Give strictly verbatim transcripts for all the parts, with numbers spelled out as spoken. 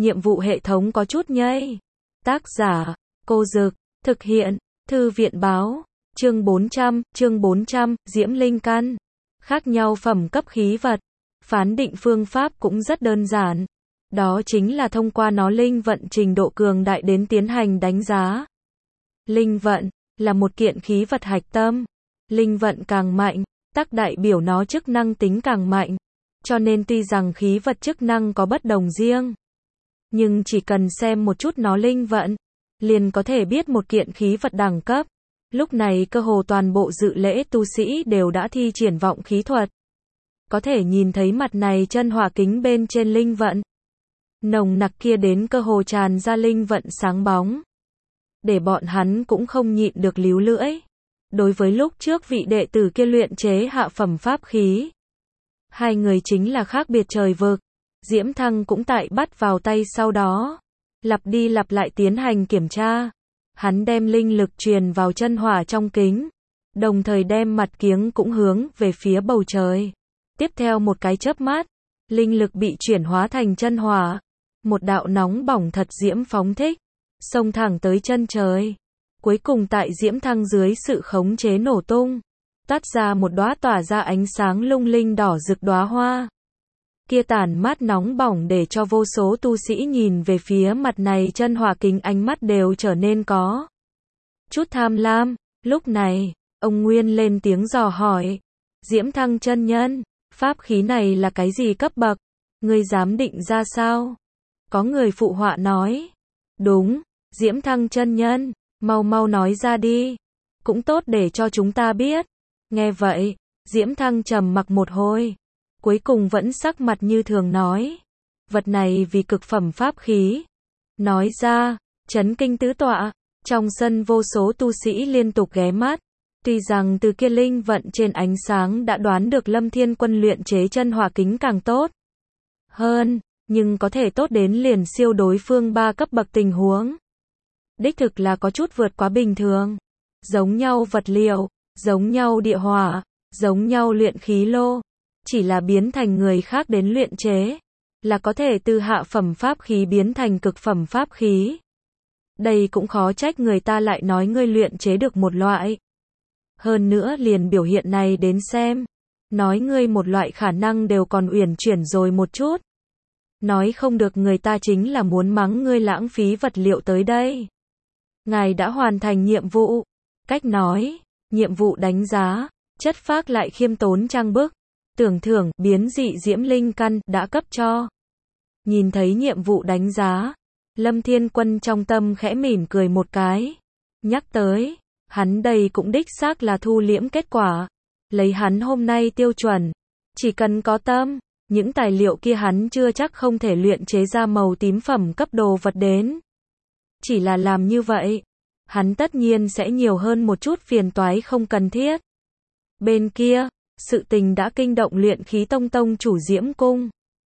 nhiệm vụ hệ thống có chút nhây. Tác giả, Cô Dực, thực hiện, Thư viện Báo, chương bốn trăm, chương bốn trăm, Diễm Linh Căn. Khác nhau phẩm cấp khí vật. Phán định phương pháp cũng rất đơn giản. Đó chính là thông qua nó linh vận trình độ cường đại đến tiến hành đánh giá. Linh vận là một kiện khí vật hạch tâm. Linh vận càng mạnh, tác đại biểu nó chức năng tính càng mạnh. Cho nên tuy rằng khí vật chức năng có bất đồng riêng, nhưng chỉ cần xem một chút nó linh vận, liền có thể biết một kiện khí vật đẳng cấp. Lúc này cơ hồ toàn bộ dự lễ tu sĩ đều đã thi triển vọng khí thuật. Có thể nhìn thấy mặt này chân hỏa kính bên trên linh vận. Nồng nặc kia đến cơ hồ tràn ra linh vận sáng bóng. Để bọn hắn cũng không nhịn được líu lưỡi. Đối với lúc trước vị đệ tử kia luyện chế hạ phẩm pháp khí, hai người chính là khác biệt trời vực. Diễm Thăng cũng tại bắt vào tay sau đó, lặp đi lặp lại tiến hành kiểm tra. Hắn đem linh lực truyền vào chân hỏa trong kính, đồng thời đem mặt kiếng cũng hướng về phía bầu trời. Tiếp theo một cái chớp mắt, linh lực bị chuyển hóa thành chân hỏa. Một đạo nóng bỏng thật diễm phóng thích, xông thẳng tới chân trời. Cuối cùng tại Diễm Thăng dưới sự khống chế nổ tung, tắt ra một đóa tỏa ra ánh sáng lung linh đỏ rực đóa hoa. Kia tản mát nóng bỏng để cho vô số tu sĩ nhìn về phía mặt này chân hỏa kính ánh mắt đều trở nên có chút tham lam. Lúc này, ông Nguyên lên tiếng dò hỏi, Diễm Thăng chân nhân, pháp khí này là cái gì cấp bậc? Ngươi dám định ra sao? Có người phụ họa nói, đúng, Diễm Thăng chân nhân, mau mau nói ra đi, cũng tốt để cho chúng ta biết. Nghe vậy, Diễm Thăng trầm mặc một hồi, cuối cùng vẫn sắc mặt như thường nói, vật này vì cực phẩm pháp khí. Nói ra, chấn kinh tứ tọa, trong sân vô số tu sĩ liên tục ghé mắt. Tuy rằng từ kia linh vận trên ánh sáng đã đoán được Lâm Thiên Quân luyện chế chân hỏa kính càng tốt hơn, nhưng có thể tốt đến liền siêu đối phương ba cấp bậc tình huống. Đích thực là có chút vượt quá bình thường. Giống nhau vật liệu, giống nhau địa hỏa, giống nhau luyện khí lô, chỉ là biến thành người khác đến luyện chế, là có thể từ hạ phẩm pháp khí biến thành cực phẩm pháp khí. Đây cũng khó trách người ta lại nói ngươi luyện chế được một loại. Hơn nữa liền biểu hiện này đến xem, nói ngươi một loại khả năng đều còn uyển chuyển rồi một chút. Nói không được người ta chính là muốn mắng ngươi lãng phí vật liệu tới đây. Ngài đã hoàn thành nhiệm vụ. Cách nói, nhiệm vụ đánh giá, chất phác lại khiêm tốn trang bức, tưởng thưởng, biến dị diễm linh căn, đã cấp cho. Nhìn thấy nhiệm vụ đánh giá, Lâm Thiên Quân trong tâm khẽ mỉm cười một cái. Nhắc tới, hắn đây cũng đích xác là thu liễm kết quả. Lấy hắn hôm nay tiêu chuẩn, chỉ cần có tâm, những tài liệu kia hắn chưa chắc không thể luyện chế ra màu tím phẩm cấp đồ vật đến. Chỉ là làm như vậy, hắn tất nhiên sẽ nhiều hơn một chút phiền toái không cần thiết. Bên kia, sự tình đã kinh động luyện khí tông tông chủ Diễm Cung.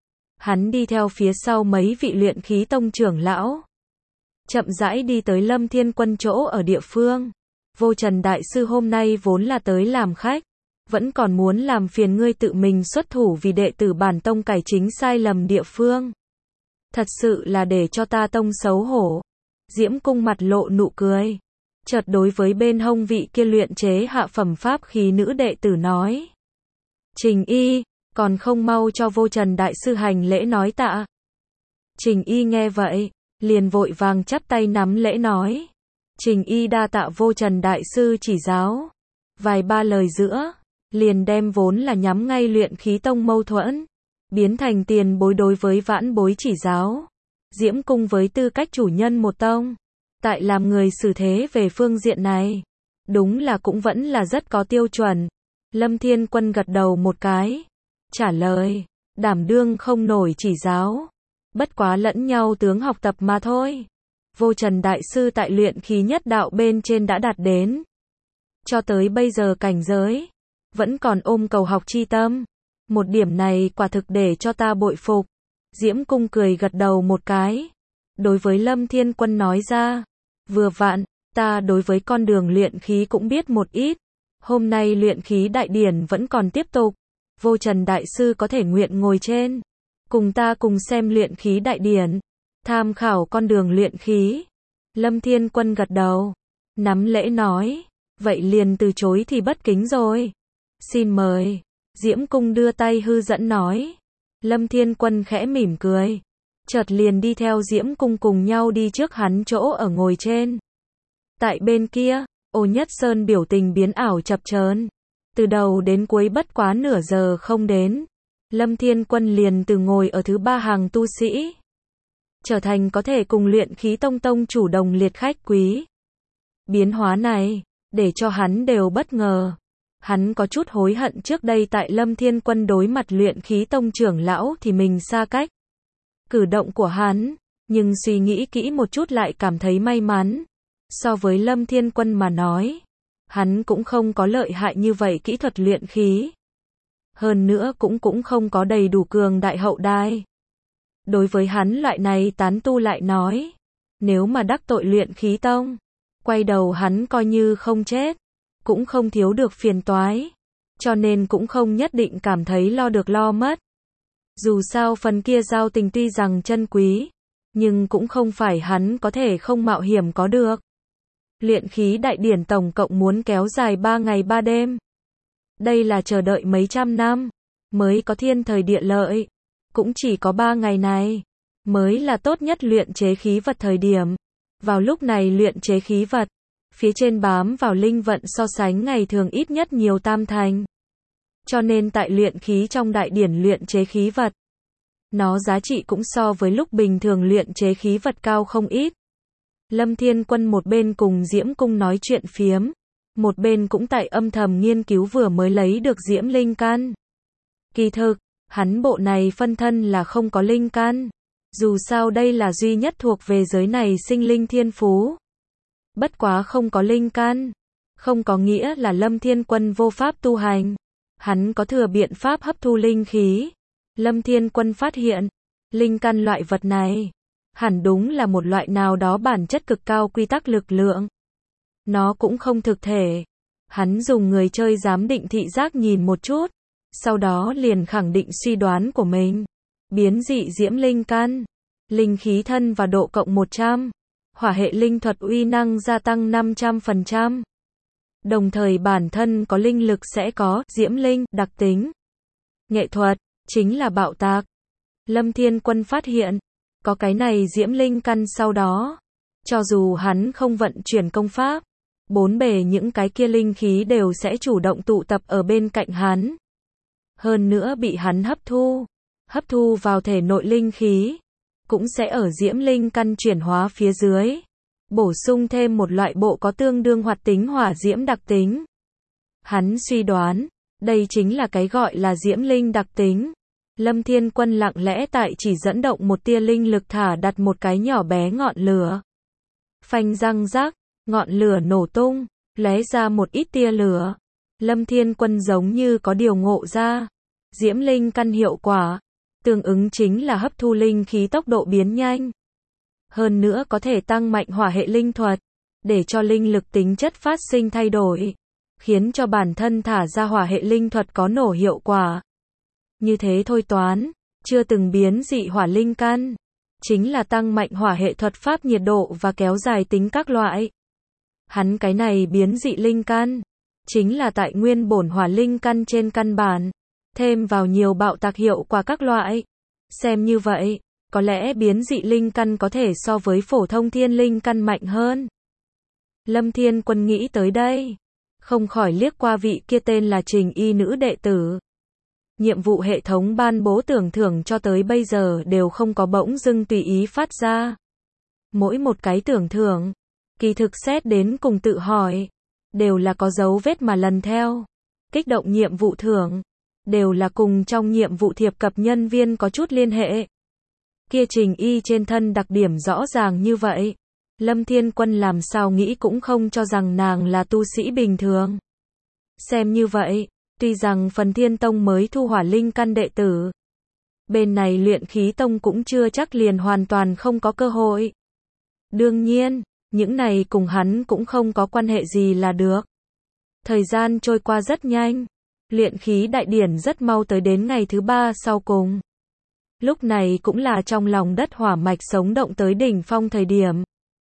Hắn đi theo phía sau mấy vị luyện khí tông trưởng lão, chậm rãi đi tới Lâm Thiên Quân chỗ ở địa phương. Vô Trần Đại Sư hôm nay vốn là tới làm khách, vẫn còn muốn làm phiền ngươi tự mình xuất thủ vì đệ tử bản tông cải chính sai lầm địa phương. Thật sự là để cho ta tông xấu hổ. Diễm Cung mặt lộ nụ cười, chợt đối với bên hông vị kia luyện chế hạ phẩm pháp khí nữ đệ tử nói, Trình Y, còn không mau cho Vô Trần Đại Sư hành lễ nói tạ. Trình Y nghe vậy, liền vội vàng chắp tay nắm lễ nói, Trình Y đa tạ Vô Trần Đại Sư chỉ giáo. Vài ba lời giữa, liền đem vốn là nhắm ngay luyện khí tông mâu thuẫn, biến thành tiền bối đối với vãn bối chỉ giáo. Diễm Cung với tư cách chủ nhân một tông, tại làm người xử thế về phương diện này, đúng là cũng vẫn là rất có tiêu chuẩn. Lâm Thiên Quân gật đầu một cái, trả lời, đảm đương không nổi chỉ giáo, bất quá lẫn nhau tướng học tập mà thôi. Vô Trần Đại Sư tại luyện khí nhất đạo bên trên đã đạt đến, cho tới bây giờ cảnh giới, vẫn còn ôm cầu học chi tâm. Một điểm này quả thực để cho ta bội phục. Diễm Cung cười gật đầu một cái, đối với Lâm Thiên Quân nói ra, vừa vặn, ta đối với con đường luyện khí cũng biết một ít. Hôm nay luyện khí đại điển vẫn còn tiếp tục, Vô Trần Đại Sư có thể nguyện ngồi trên, cùng ta cùng xem luyện khí đại điển. Tham khảo con đường luyện khí. Lâm Thiên Quân gật đầu. Nắm lễ nói. Vậy liền từ chối thì bất kính rồi. Xin mời. Diễm Cung đưa tay hư dẫn nói. Lâm Thiên Quân khẽ mỉm cười. Chợt liền đi theo Diễm Cung cùng nhau đi trước hắn chỗ ở ngồi trên. Tại bên kia, Ô Nhất Sơn biểu tình biến ảo chập chờn. Từ đầu đến cuối bất quá nửa giờ không đến. Lâm Thiên Quân liền từ ngồi ở thứ ba hàng tu sĩ. Trở thành có thể cùng luyện khí tông tông chủ đồng liệt khách quý. Biến hóa này, để cho hắn đều bất ngờ. Hắn có chút hối hận trước đây tại Lâm Thiên Quân đối mặt luyện khí tông trưởng lão thì mình xa cách. Cử động của hắn, nhưng suy nghĩ kỹ một chút lại cảm thấy may mắn. So với Lâm Thiên Quân mà nói, hắn cũng không có lợi hại như vậy kỹ thuật luyện khí. Hơn nữa cũng cũng không có đầy đủ cường đại hậu đai. Đối với hắn loại này tán tu lại nói, nếu mà đắc tội luyện khí tông, quay đầu hắn coi như không chết, cũng không thiếu được phiền toái, cho nên cũng không nhất định cảm thấy lo được lo mất. Dù sao phần kia giao tình tuy rằng chân quý, nhưng cũng không phải hắn có thể không mạo hiểm có được. Luyện khí đại điển tổng cộng muốn kéo dài ba ngày ba đêm. Đây là chờ đợi mấy trăm năm, mới có thiên thời địa lợi. Cũng chỉ có ba ngày này, mới là tốt nhất luyện chế khí vật thời điểm. Vào lúc này luyện chế khí vật, phía trên bám vào linh vận so sánh ngày thường ít nhất nhiều tam thành. Cho nên tại luyện khí trong đại điển luyện chế khí vật, nó giá trị cũng so với lúc bình thường luyện chế khí vật cao không ít. Lâm Thiên Quân một bên cùng Diễm Cung nói chuyện phiếm, một bên cũng tại âm thầm nghiên cứu vừa mới lấy được Diễm Linh Căn. Kỳ thực, hắn bộ này phân thân là không có linh căn. Dù sao đây là duy nhất thuộc về giới này sinh linh thiên phú. Bất quá không có linh căn, không có nghĩa là Lâm Thiên Quân vô pháp tu hành. Hắn có thừa biện pháp hấp thu linh khí. Lâm Thiên Quân phát hiện, linh căn loại vật này, hẳn đúng là một loại nào đó bản chất cực cao quy tắc lực lượng. Nó cũng không thực thể. Hắn dùng người chơi giám định thị giác nhìn một chút, sau đó liền khẳng định suy đoán của mình. Biến dị diễm linh căn, linh khí thân và độ cộng một trăm, hỏa hệ linh thuật uy năng gia tăng năm trăm phần trăm. Đồng thời bản thân có linh lực sẽ có diễm linh đặc tính. Nghệ thuật chính là bạo tạc. Lâm Thiên Quân phát hiện, có cái này diễm linh căn sau đó, cho dù hắn không vận chuyển công pháp, bốn bề những cái kia linh khí đều sẽ chủ động tụ tập ở bên cạnh hắn. Hơn nữa bị hắn hấp thu, hấp thu vào thể nội linh khí, cũng sẽ ở diễm linh căn chuyển hóa phía dưới, bổ sung thêm một loại bộ có tương đương hoạt tính hỏa diễm đặc tính. Hắn suy đoán, đây chính là cái gọi là diễm linh đặc tính. Lâm Thiên Quân lặng lẽ tại chỉ dẫn động một tia linh lực thả đặt một cái nhỏ bé ngọn lửa. Phanh răng rắc, ngọn lửa nổ tung, lóe ra một ít tia lửa. Lâm Thiên Quân giống như có điều ngộ ra. Diễm linh căn hiệu quả, tương ứng chính là hấp thu linh khí tốc độ biến nhanh. Hơn nữa có thể tăng mạnh hỏa hệ linh thuật, để cho linh lực tính chất phát sinh thay đổi, khiến cho bản thân thả ra hỏa hệ linh thuật có nổ hiệu quả. Như thế thôi toán, chưa từng biến dị hỏa linh căn, chính là tăng mạnh hỏa hệ thuật pháp nhiệt độ và kéo dài tính các loại. Hắn cái này biến dị linh căn, chính là tại nguyên bổn hỏa linh căn trên căn bản, thêm vào nhiều bạo tạc hiệu quả các loại. Xem như vậy, có lẽ biến dị linh căn có thể so với phổ thông thiên linh căn mạnh hơn. Lâm Thiên Quân nghĩ tới đây, không khỏi liếc qua vị kia tên là Trình Y nữ đệ tử. Nhiệm vụ hệ thống ban bố tưởng thưởng cho tới bây giờ đều không có bỗng dưng tùy ý phát ra. Mỗi một cái tưởng thưởng, kỳ thực xét đến cùng tự hỏi, đều là có dấu vết mà lần theo. Kích động nhiệm vụ thưởng, đều là cùng trong nhiệm vụ thiệp cập nhân viên có chút liên hệ. Kia Trình Y trên thân đặc điểm rõ ràng như vậy. Lâm Thiên Quân làm sao nghĩ cũng không cho rằng nàng là tu sĩ bình thường. Xem như vậy, tuy rằng phần Thiên Tông mới thu hỏa linh căn đệ tử, bên này luyện khí tông cũng chưa chắc liền hoàn toàn không có cơ hội. Đương nhiên, những này cùng hắn cũng không có quan hệ gì là được. Thời gian trôi qua rất nhanh, luyện khí đại điển rất mau tới đến ngày thứ ba sau cùng. Lúc này cũng là trong lòng đất hỏa mạch sống động tới đỉnh phong thời điểm.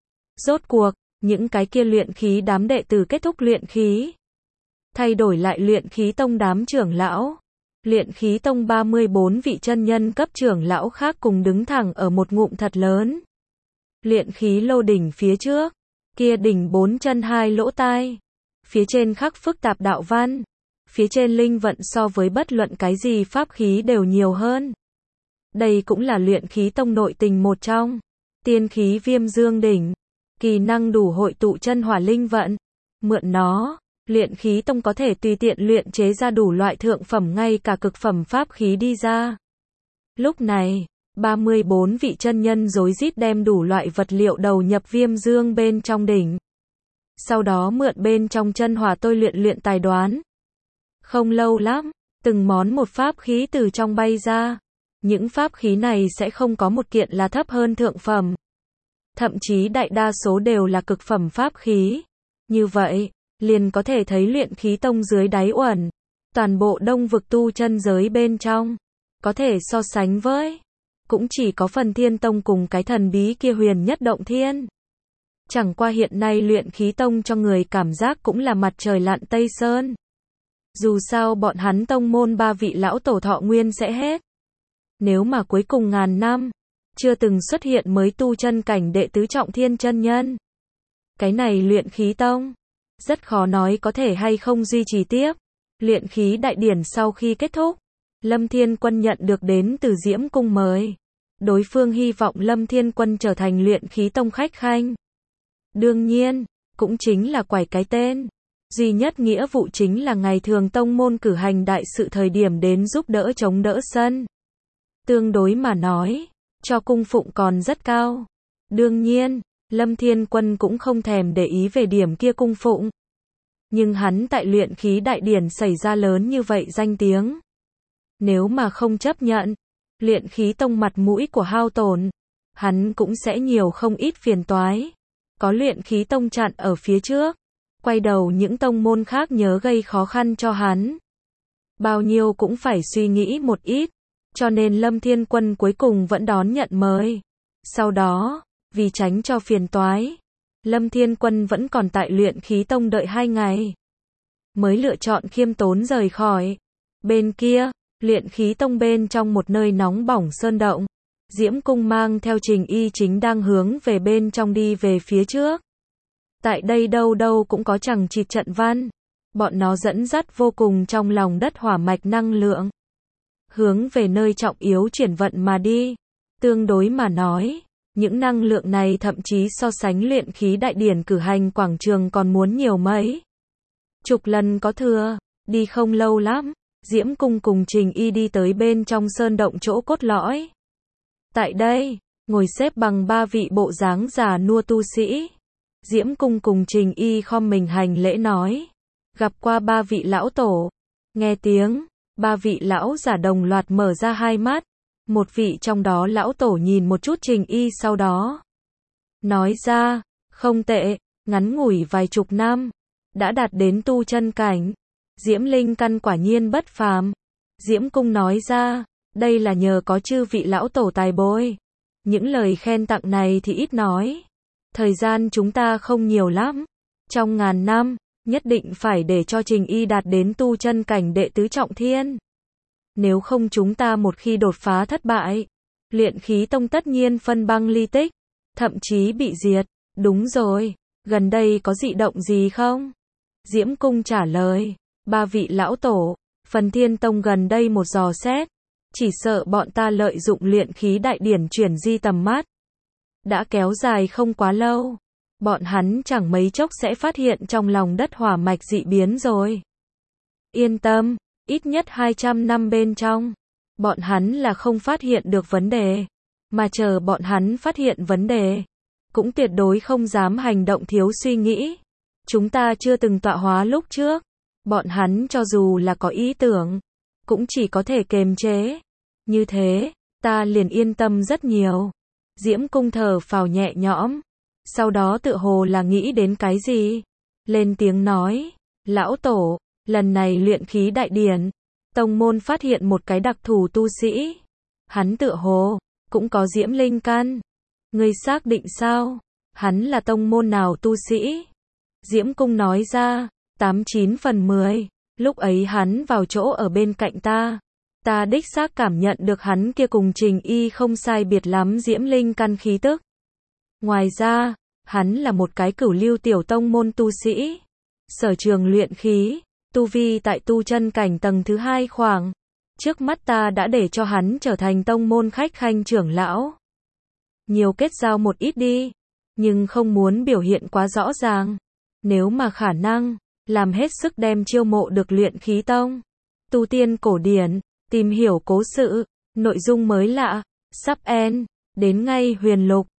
Rốt cuộc, những cái kia luyện khí đám đệ tử kết thúc luyện khí. Thay đổi lại luyện khí tông đám trưởng lão. Luyện khí tông ba mươi bốn vị chân nhân cấp trưởng lão khác cùng đứng thẳng ở một ngụm thật lớn. Luyện khí lô đỉnh phía trước. Kia đỉnh bốn chân hai lỗ tai. Phía trên khắc phức tạp đạo văn. Phía trên linh vận so với bất luận cái gì pháp khí đều nhiều hơn. Đây cũng là luyện khí tông nội tình một trong. Tiên khí viêm dương đỉnh. Kỳ năng đủ hội tụ chân hỏa linh vận. Mượn nó, luyện khí tông có thể tùy tiện luyện chế ra đủ loại thượng phẩm ngay cả cực phẩm pháp khí đi ra. Lúc này, ba mươi bốn vị chân nhân rối rít đem đủ loại vật liệu đầu nhập viêm dương bên trong đỉnh. Sau đó mượn bên trong chân hỏa tôi luyện luyện tài đoán. Không lâu lắm, từng món một pháp khí từ trong bay ra. Những pháp khí này sẽ không có một kiện là thấp hơn thượng phẩm. Thậm chí đại đa số đều là cực phẩm pháp khí. Như vậy, liền có thể thấy luyện khí tông dưới đáy uẩn. Toàn bộ đông vực tu chân giới bên trong. Có thể so sánh với. Cũng chỉ có phần thiên tông cùng cái thần bí kia huyền nhất động thiên. Chẳng qua hiện nay luyện khí tông cho người cảm giác cũng là mặt trời lặn Tây Sơn. Dù sao bọn hắn tông môn ba vị lão tổ thọ nguyên sẽ hết. Nếu mà cuối cùng ngàn năm, chưa từng xuất hiện mới tu chân cảnh đệ tứ trọng thiên chân nhân. Cái này luyện khí tông, rất khó nói có thể hay không duy trì tiếp. Luyện khí đại điển sau khi kết thúc, Lâm Thiên Quân nhận được đến từ Diễm Cung mời. Đối phương hy vọng Lâm Thiên Quân trở thành luyện khí tông khách khanh. Đương nhiên, cũng chính là quải cái tên. Duy nhất nghĩa vụ chính là ngày thường tông môn cử hành đại sự thời điểm đến giúp đỡ chống đỡ sân. Tương đối mà nói, cho cung phụng còn rất cao. Đương nhiên, Lâm Thiên Quân cũng không thèm để ý về điểm kia cung phụng. Nhưng hắn tại luyện khí đại điển xảy ra lớn như vậy danh tiếng. Nếu mà không chấp nhận, luyện khí tông mặt mũi của hao tổn, hắn cũng sẽ nhiều không ít phiền toái. Có luyện khí tông chặn ở phía trước, quay đầu những tông môn khác nhớ gây khó khăn cho hắn. Bao nhiêu cũng phải suy nghĩ một ít, cho nên Lâm Thiên Quân cuối cùng vẫn đón nhận mời. Sau đó, vì tránh cho phiền toái, Lâm Thiên Quân vẫn còn tại luyện khí tông đợi hai ngày. Mới lựa chọn khiêm tốn rời khỏi. Bên kia, luyện khí tông bên trong một nơi nóng bỏng sơn động. Diễm Cung mang theo Trình Y chính đang hướng về bên trong đi về phía trước. Tại đây đâu đâu cũng có chằng chịt trận văn. Bọn nó dẫn dắt vô cùng trong lòng đất hỏa mạch năng lượng. Hướng về nơi trọng yếu chuyển vận mà đi. Tương đối mà nói, những năng lượng này thậm chí so sánh luyện khí đại điển cử hành quảng trường còn muốn nhiều mấy. Chục lần có thừa, đi không lâu lắm, Diễm Cung cùng Trình Y đi tới bên trong sơn động chỗ cốt lõi. Tại đây, ngồi xếp bằng ba vị bộ dáng già nua tu sĩ. Diễm Cung cùng Trình Y khom mình hành lễ nói. Gặp qua ba vị lão tổ. Nghe tiếng, ba vị lão giả đồng loạt mở ra hai mắt. Một vị trong đó lão tổ nhìn một chút Trình Y sau đó. Nói ra, không tệ, ngắn ngủi vài chục năm. Đã đạt đến tu chân cảnh. Diễm linh căn quả nhiên bất phàm. Diễm Cung nói ra, đây là nhờ có chư vị lão tổ tài bồi. Những lời khen tặng này thì ít nói. Thời gian chúng ta không nhiều lắm. Trong ngàn năm, nhất định phải để cho Trình Y đạt đến tu chân cảnh đệ tứ trọng thiên. Nếu không chúng ta một khi đột phá thất bại, luyện khí tông tất nhiên phân băng ly tích, thậm chí bị diệt. Đúng rồi, gần đây có dị động gì không? Diễm Cung trả lời, ba vị lão tổ, phần thiên tông gần đây một dò xét, chỉ sợ bọn ta lợi dụng luyện khí đại điển chuyển di tầm mắt. Đã kéo dài không quá lâu, bọn hắn chẳng mấy chốc sẽ phát hiện trong lòng đất hỏa mạch dị biến rồi. Yên tâm, ít nhất hai trăm năm bên trong, bọn hắn là không phát hiện được vấn đề, mà chờ bọn hắn phát hiện vấn đề, cũng tuyệt đối không dám hành động thiếu suy nghĩ. Chúng ta chưa từng tọa hóa lúc trước, bọn hắn cho dù là có ý tưởng, cũng chỉ có thể kềm chế. Như thế, ta liền yên tâm rất nhiều. Diễm Cung thở phào nhẹ nhõm, sau đó tựa hồ là nghĩ đến cái gì, lên tiếng nói, lão tổ, lần này luyện khí đại điển, tông môn phát hiện một cái đặc thù tu sĩ. Hắn tựa hồ cũng có diễm linh căn. Ngươi xác định sao? Hắn là tông môn nào tu sĩ? Diễm Cung nói ra, tám chín phần mười. Lúc ấy hắn vào chỗ ở bên cạnh ta. Ta đích xác cảm nhận được hắn kia cùng Trình Y không sai biệt lắm diễm linh căn khí tức. Ngoài ra, hắn là một cái cửu lưu tiểu tông môn tu sĩ. Sở trường luyện khí, tu vi tại tu chân cảnh tầng thứ hai khoảng. Trước mắt ta đã để cho hắn trở thành tông môn khách khanh trưởng lão. Nhiều kết giao một ít đi, nhưng không muốn biểu hiện quá rõ ràng. Nếu mà khả năng, làm hết sức đem chiêu mộ được luyện khí tông. Tu tiên cổ điển, tìm hiểu cố sự, nội dung mới lạ, sắp end, đến ngay huyền lục.